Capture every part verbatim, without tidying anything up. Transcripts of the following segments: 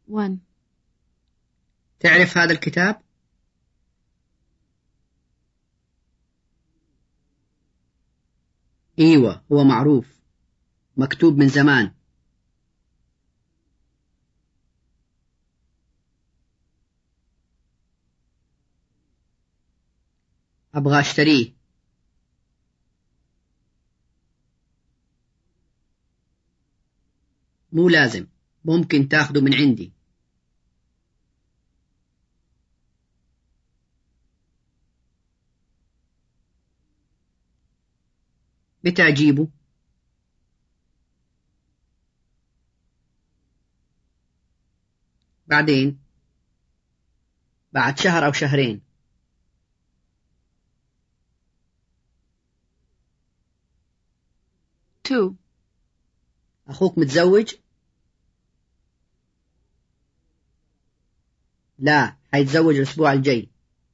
one. تعرف هذا الكتاب؟ ايوه، هو معروف، مكتوب من زمان. ابغى اشتريه. مو لازم، ممكن تاخده من عندي. متى اجيبه؟ بعدين، بعد شهر او شهرين. two. اخوك متزوج؟ لا، حيتزوج الاسبوع الجاي.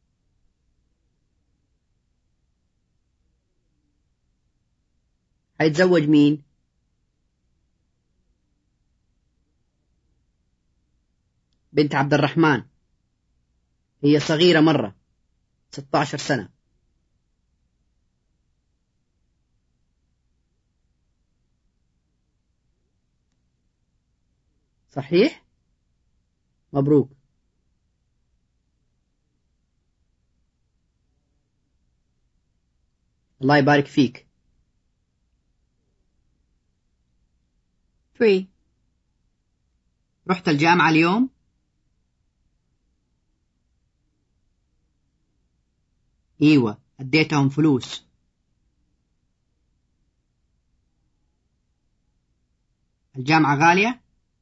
حيتزوج مين؟ بنت عبد الرحمن، هي صغيرة مرة، ستة عشر سنة. صحيح؟ مبروك. الله يبارك فيك. three. رحت الجامعة اليوم؟ ايوه، اديتهم فلوس. الجامعة غالية؟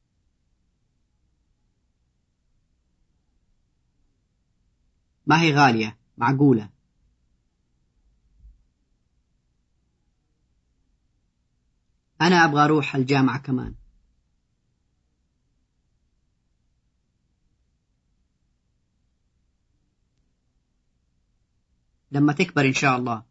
ما هي غالية، معقولة. أنا أبغى أروح الجامعة كمان. لما تكبر إن شاء الله.